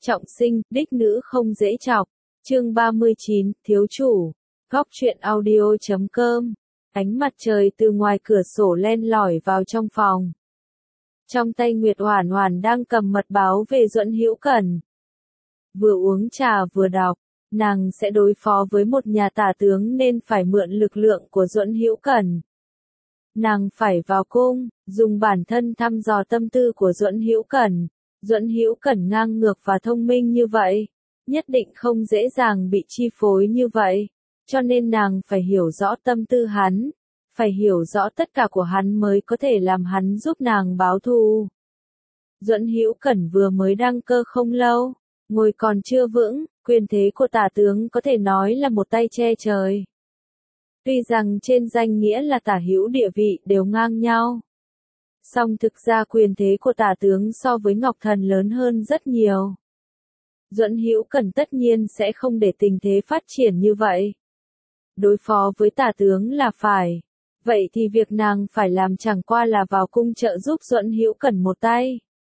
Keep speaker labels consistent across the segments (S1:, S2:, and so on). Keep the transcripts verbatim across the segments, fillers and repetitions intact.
S1: Trọng sinh, đích nữ không dễ chọc. Chương ba mươi chín, thiếu chủ. Góc truyện audio chấm com. Ánh mặt trời từ ngoài cửa sổ len lỏi vào trong phòng. Trong tay Nguyệt Hoản Hoản đang cầm mật báo về Duẫn Hữu Cẩn. Vừa uống trà vừa đọc, nàng sẽ đối phó với một nhà tả tướng nên phải mượn lực lượng của Duẫn Hữu Cẩn. Nàng phải vào cung, dùng bản thân thăm dò tâm tư của Duẫn Hữu Cẩn. Duẫn Hữu Cẩn ngang ngược và thông minh như vậy, nhất định không dễ dàng bị chi phối như vậy, cho nên nàng phải hiểu rõ tâm tư hắn, phải hiểu rõ tất cả của hắn mới có thể làm hắn giúp nàng báo thù. Duẫn Hữu Cẩn vừa mới đăng cơ không lâu, ngồi còn chưa vững, quyền thế của tả tướng có thể nói là một tay che trời. Tuy rằng trên danh nghĩa là tả hữu địa vị đều ngang nhau, song thực ra quyền thế của tả tướng so với Ngọc Thần lớn hơn rất nhiều. Duẫn Hữu Cẩn tất nhiên sẽ không để tình thế phát triển như vậy. Đối phó với tả tướng là phải. Vậy thì việc nàng phải làm chẳng qua là vào cung trợ giúp Duẫn Hữu Cẩn một tay.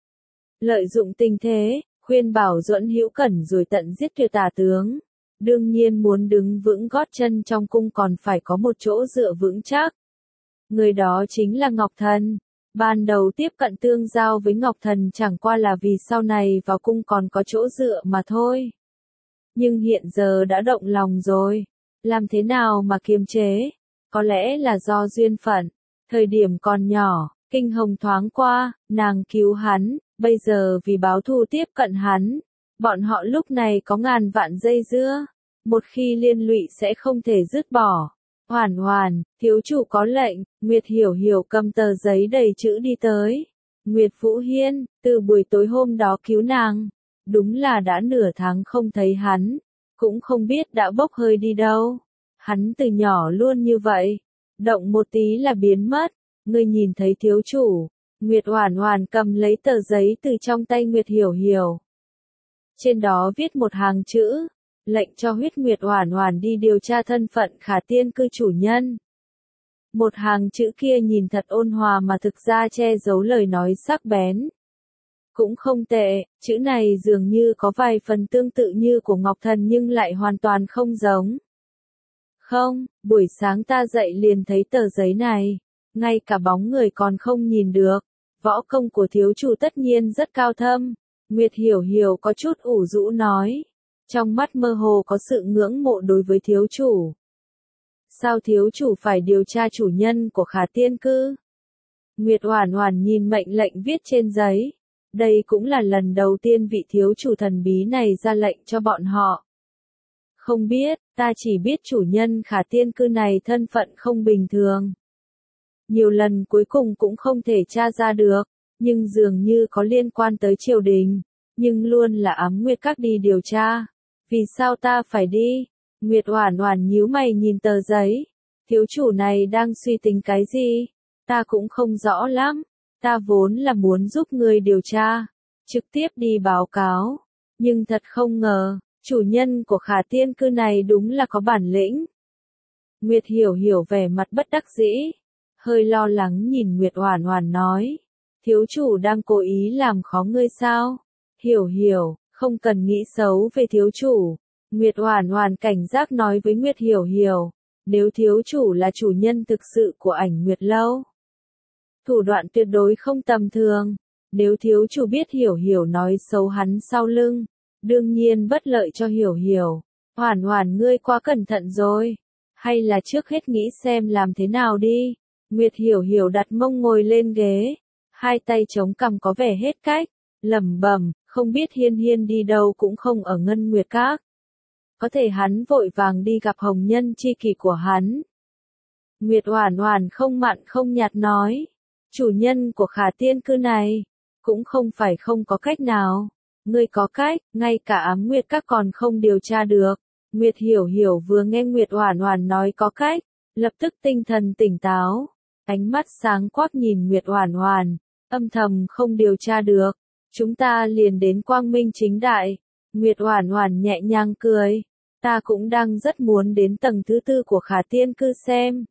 S1: Lợi dụng tình thế, khuyên bảo Duẫn Hữu Cẩn rồi tận giết tuyệt tả tướng. Đương nhiên muốn đứng vững gót chân trong cung còn phải có một chỗ dựa vững chắc. Người đó chính là Ngọc Thần. Ban đầu tiếp cận tương giao với Ngọc Thần chẳng qua là vì sau này vào cung còn có chỗ dựa mà thôi. Nhưng hiện giờ đã động lòng rồi. Làm thế nào mà kiềm chế? Có lẽ là do duyên phận. Thời điểm còn nhỏ, kinh hồng thoáng qua, nàng cứu hắn, bây giờ vì báo thù tiếp cận hắn. Bọn họ lúc này có ngàn vạn dây dưa. Một khi liên lụy sẽ không thể dứt bỏ. Hoản Hoản, thiếu chủ có lệnh. Nguyệt Hiểu Hiểu cầm tờ giấy đầy chữ đi tới. Nguyệt Vũ Hiên, từ buổi tối hôm đó cứu nàng. Đúng là đã nửa tháng không thấy hắn. Cũng không biết đã bốc hơi đi đâu. Hắn từ nhỏ luôn như vậy. Động một tí là biến mất. Ngươi nhìn thấy thiếu chủ. Nguyệt Hoản Hoản cầm lấy tờ giấy từ trong tay Nguyệt Hiểu Hiểu. Trên đó viết một hàng chữ. Lệnh cho Huyết Nguyệt Hoản Hoản đi điều tra thân phận Khả Tiên Cư chủ nhân. Một hàng chữ kia nhìn thật ôn hòa mà thực ra che giấu lời nói sắc bén. Cũng không tệ, chữ này dường như có vài phần tương tự như của Ngọc Thần nhưng lại hoàn toàn không giống. Không, buổi sáng ta dậy liền thấy tờ giấy này, ngay cả bóng người còn không nhìn được. Võ công của thiếu chủ tất nhiên rất cao thâm. Nguyệt Hiểu Hiểu có chút ủ rũ nói. Trong mắt mơ hồ có sự ngưỡng mộ đối với thiếu chủ. Sao thiếu chủ phải điều tra chủ nhân của Khả Tiên Cư? Nguyệt Hoản Hoản nhìn mệnh lệnh viết trên giấy. Đây cũng là lần đầu tiên vị thiếu chủ thần bí này ra lệnh cho bọn họ. Không biết, ta chỉ biết chủ nhân Khả Tiên Cư này thân phận không bình thường. Nhiều lần cuối cùng cũng không thể tra ra được, nhưng dường như có liên quan tới triều đình, nhưng luôn là ám Nguyệt Các đi điều tra. Vì sao ta phải đi? Nguyệt Hoản Hoản nhíu mày nhìn tờ giấy. Thiếu chủ này đang suy tính cái gì? Ta cũng không rõ lắm. Ta vốn là muốn giúp ngươi điều tra, trực tiếp đi báo cáo. Nhưng thật không ngờ, chủ nhân của Khả Tiên Cư này đúng là có bản lĩnh. Nguyệt Hiểu Hiểu vẻ mặt bất đắc dĩ, hơi lo lắng nhìn Nguyệt Hoản Hoản nói. Thiếu chủ đang cố ý làm khó ngươi sao? Hiểu Hiểu. Không cần nghĩ xấu về thiếu chủ. Nguyệt Hoản Hoản cảnh giác nói với Nguyệt Hiểu Hiểu. Nếu thiếu chủ là chủ nhân thực sự của Ảnh Nguyệt Lâu, thủ đoạn tuyệt đối không tầm thường. Nếu thiếu chủ biết Hiểu Hiểu nói xấu hắn sau lưng, đương nhiên bất lợi cho Hiểu Hiểu. Hoản Hoản ngươi quá cẩn thận rồi. Hay là trước hết nghĩ xem làm thế nào đi. Nguyệt Hiểu Hiểu đặt mông ngồi lên ghế. Hai tay chống cằm có vẻ hết cách. Lẩm bẩm. Không biết Hiên Hiên đi đâu cũng không ở Ngân Nguyệt Các. Có thể hắn vội vàng đi gặp hồng nhân chi kỷ của hắn. Nguyệt Hoản Hoản không mặn không nhạt nói. Chủ nhân của Khả Tiên Cư này, cũng không phải không có cách nào. Ngươi có cách, ngay cả ám Nguyệt Các còn không điều tra được. Nguyệt Hiểu Hiểu vừa nghe Nguyệt Hoản Hoản nói có cách, lập tức tinh thần tỉnh táo. Ánh mắt sáng quắc nhìn Nguyệt Hoản Hoản, âm thầm không điều tra được. Chúng ta liền đến quang minh chính đại. Nguyệt Hoản Hoản nhẹ nhàng cười. Ta cũng đang rất muốn đến tầng thứ tư của Khả Tiên Cư xem.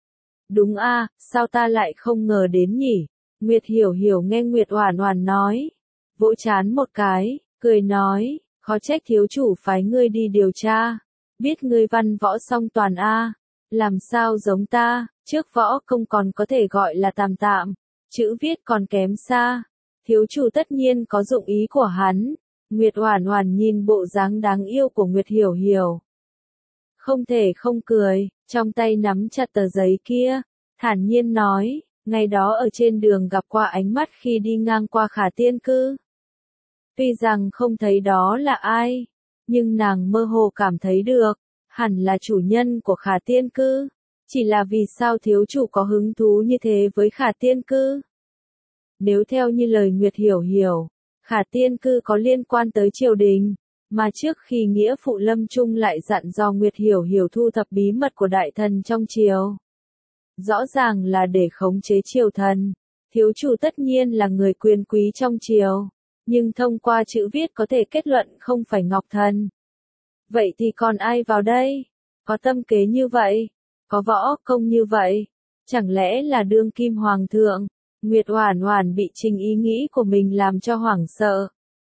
S1: Đúng a, sao ta lại không ngờ đến nhỉ? Nguyệt Hiểu Hiểu nghe Nguyệt Hoản Hoản nói. Vỗ chán một cái, cười nói, khó trách thiếu chủ phái ngươi đi điều tra, biết ngươi văn võ song toàn a, làm sao giống ta, trước võ công còn có thể gọi là tạm tạm, chữ viết còn kém xa. Thiếu chủ tất nhiên có dụng ý của hắn. Nguyệt Oản Oản nhìn bộ dáng đáng yêu của Nguyệt Hiểu Hiểu, không thể không cười, trong tay nắm chặt tờ giấy kia, thản nhiên nói, ngày đó ở trên đường gặp qua ánh mắt khi đi ngang qua Khả Tiên Cư. Tuy rằng không thấy đó là ai, nhưng nàng mơ hồ cảm thấy được, hẳn là chủ nhân của Khả Tiên Cư, chỉ là vì sao thiếu chủ có hứng thú như thế với Khả Tiên Cư? Nếu theo như lời Nguyệt Hiểu Hiểu, Khả Tiên Cư có liên quan tới triều đình, mà trước khi nghĩa phụ lâm chung lại dặn dò Nguyệt Hiểu Hiểu thu thập bí mật của đại thần trong triều. Rõ ràng là để khống chế triều thần, thiếu chủ tất nhiên là người quyền quý trong triều, nhưng thông qua chữ viết có thể kết luận không phải Ngọc Thần. Vậy thì còn ai vào đây? Có tâm kế như vậy? Có võ công như vậy? Chẳng lẽ là đương kim hoàng thượng? Nguyệt Oản Oản bị Trình ý nghĩ của mình làm cho hoảng sợ.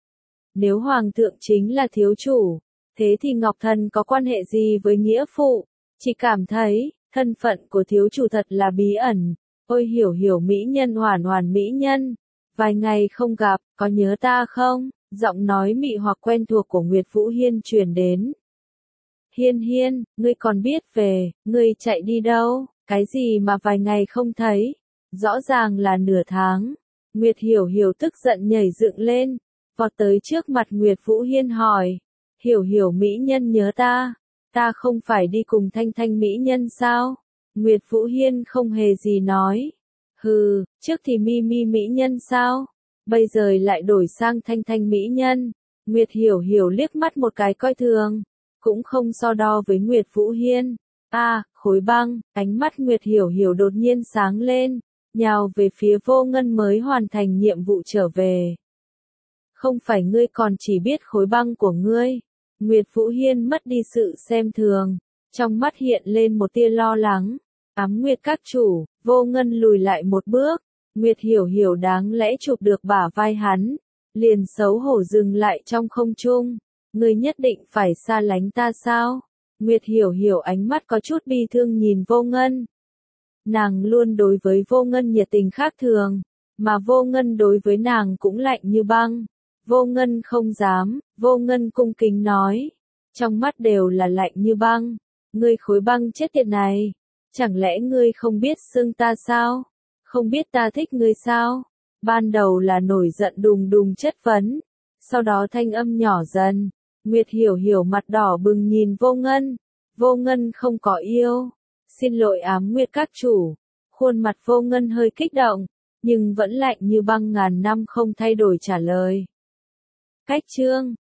S1: Nếu hoàng thượng chính là thiếu chủ, thế thì Ngọc Thần có quan hệ gì với nghĩa phụ? Chỉ cảm thấy, thân phận của thiếu chủ thật là bí ẩn. Ôi Hiểu Hiểu mỹ nhân Oản Oản mỹ nhân, vài ngày không gặp, có nhớ ta không? Giọng nói mị hoặc quen thuộc của Nguyệt Vũ Hiên truyền đến. Hiên Hiên, ngươi còn biết về, ngươi chạy đi đâu? Cái gì mà vài ngày không thấy? Rõ ràng là nửa tháng. Nguyệt Hiểu Hiểu tức giận nhảy dựng lên, vọt tới trước mặt Nguyệt Vũ Hiên hỏi. Hiểu Hiểu mỹ nhân nhớ ta, ta không phải đi cùng Thanh Thanh mỹ nhân sao? Nguyệt Vũ Hiên không hề gì nói. Hừ, trước thì Mi Mi mỹ nhân sao? Bây giờ lại đổi sang Thanh Thanh mỹ nhân. Nguyệt Hiểu Hiểu liếc mắt một cái coi thường, cũng không so đo với Nguyệt Vũ Hiên. A, à, khối băng, ánh mắt Nguyệt Hiểu Hiểu đột nhiên sáng lên, nhào về phía Vô Ngân mới hoàn thành nhiệm vụ trở về. Không phải ngươi còn chỉ biết khối băng của ngươi. Nguyệt Vũ Hiên mất đi sự xem thường, trong mắt hiện lên một tia lo lắng. Ám Nguyệt các chủ, Vô Ngân lùi lại một bước, Nguyệt Hiểu Hiểu đáng lẽ chụp được bả vai hắn, liền xấu hổ dừng lại trong không trung. Ngươi nhất định phải xa lánh ta sao? Nguyệt Hiểu Hiểu ánh mắt có chút bi thương nhìn Vô Ngân. Nàng luôn đối với Vô Ngân nhiệt tình khác thường, mà Vô Ngân đối với nàng cũng lạnh như băng. Vô Ngân không dám, Vô Ngân cung kính nói, trong mắt đều là lạnh như băng. Ngươi khối băng chết tiệt này, chẳng lẽ ngươi không biết xưng ta sao? Không biết ta thích ngươi sao? Ban đầu là nổi giận đùng đùng chất vấn, sau đó thanh âm nhỏ dần. Nguyệt Hiểu Hiểu mặt đỏ bừng nhìn Vô Ngân. Vô Ngân không có yêu. Xin lỗi Ám Nguyệt các chủ. Khuôn mặt Vô Ngân hơi kích động, nhưng vẫn lạnh như băng ngàn năm không thay đổi trả lời. Cách chương